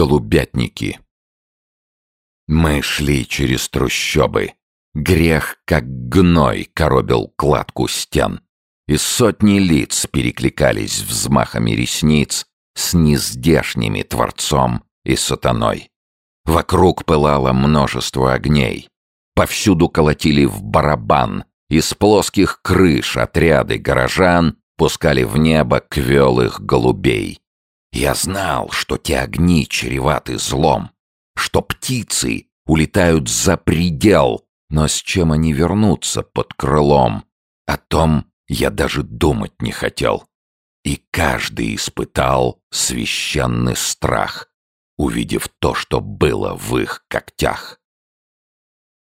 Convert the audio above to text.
Голубятники. Мы шли через трущобы. Грех, как гной, коробил кладку стен. И сотни лиц перекликались взмахами ресниц с нездешними Творцом и Сатаной. Вокруг пылало множество огней. Повсюду колотили в барабан. Из плоских крыш отряды горожан пускали в небо квелых голубей. Я знал, что те огни чреваты злом, что птицы улетают за предел, но с чем они вернутся под крылом, о том я даже думать не хотел. И каждый испытал священный страх, увидев то, что было в их когтях.